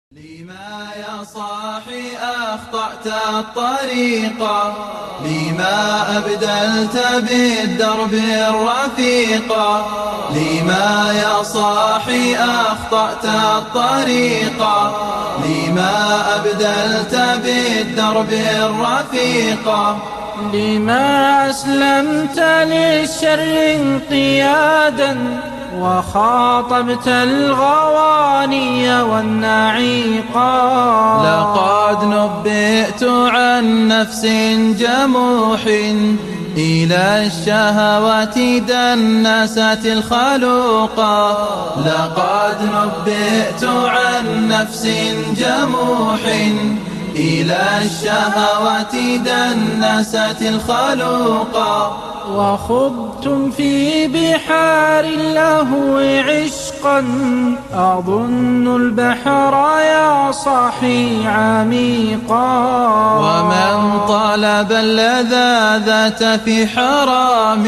لما يا صاحي أخطأت الطريقة، لما أبدلت بالدرب الرفيقة. لما يا صاحي أخطأت الطريقة، لما أبدلت بالدرب الرفيقة. لما أسلمت للشر انقيادا، وخاطبت الغواني والنعيقا. لقد نبئت عن نفس جموح، إلى الشهوات دنست الخلوقا. لقد نبئت عن نفس جموح، إلى الشهوات دنست الخلوقا. وخضتم في بحار اللهو عشقا، أظن البحر يا صاحي عميقا. ومن طلب اللذاذة في حرام،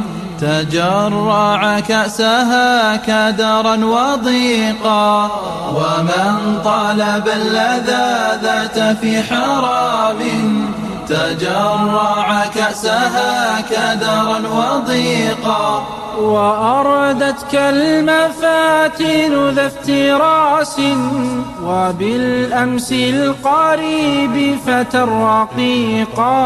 تجرع كأسها كدرا وضيقا. ومن طلب اللذاذة في حرام، تجرع كأسها كدرا وضيقا. وأردتك المفاتن ذا افتراس، وبالأمس القريب فتى رقيقا.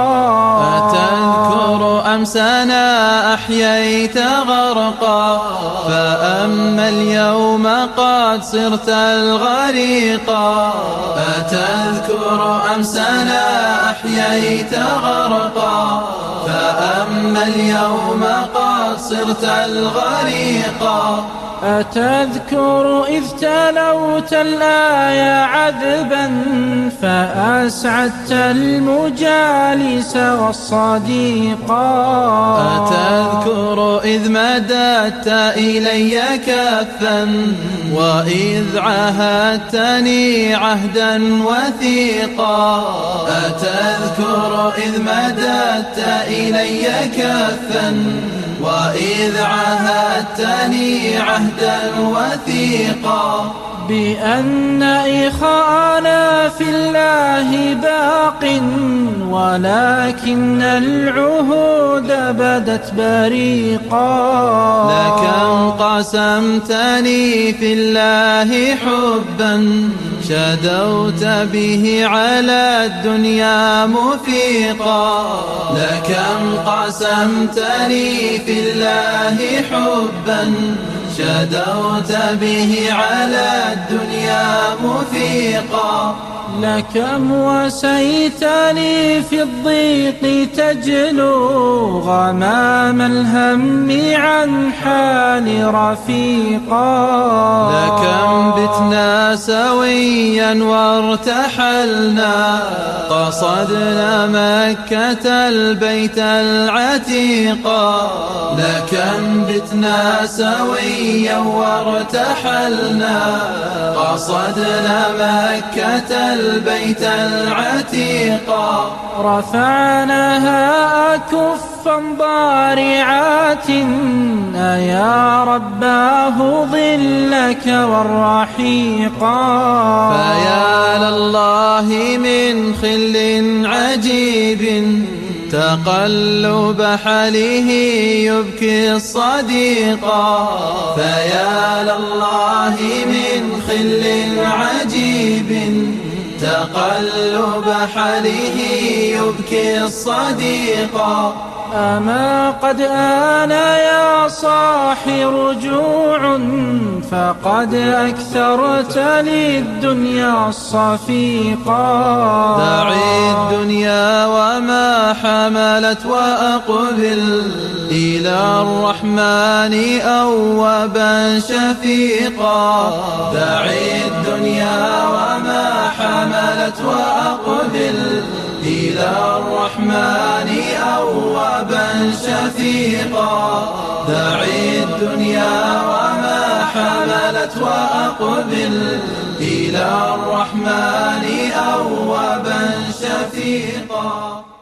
أتذكر أمسنا أحييت غرقا، فأما اليوم قد صرت الغريقا. أتذكر أمسنا أحييت غرقا، فأما اليوم قد صرت الغريقا. أتذكر إذ تلوت الآية عذبا، فأسعدت المجالس والصديقا. أتذكر إذ مددت إلي كفا، وإذ عهدتني عهدا وثيقا. أتذكر إذ مددت إلي كفا، وإذ عهدتني عهدا وثيقا. بأن إخانا في الله باق، ولكن العهود بدت بريقا. لكم قسمتني في الله حبا، شدوت به على الدنيا مفيقا. لكم قسمتني في الله حبا، شدوت به على الدنيا مفيقا. لكم وسيتني في الضيق تجلو، غمام الهم عن حال رفيقا. لكم بتنا سويا وارتحلنا، قصدنا مكة البيت العتيقا. لكم بتنا سويا وارتحلنا، قصدنا مكة البيت العتيقا. رفعناها كفا ضارعات، أيا رباه ظلك والرحيقا. فيا لله من خل عجيب، تقلب حاله يبكي الصديقا. فيا لله من خل عجيب، تقلب حاله يبكي الصديقا. أما قد آن يا صاحي رجوع، فقد أكثرت للدنيا الصفيقا. دعي الدنيا وما حملت، وأقبل إلى الرحمن أوابا شفيقا. دعي الدنيا وما حملت، وأقبل إلى الرحمن أوابا شفيقا. دعي الدنيا وما حملت، وأقبل إلى الرحمن أوابا شفيقا.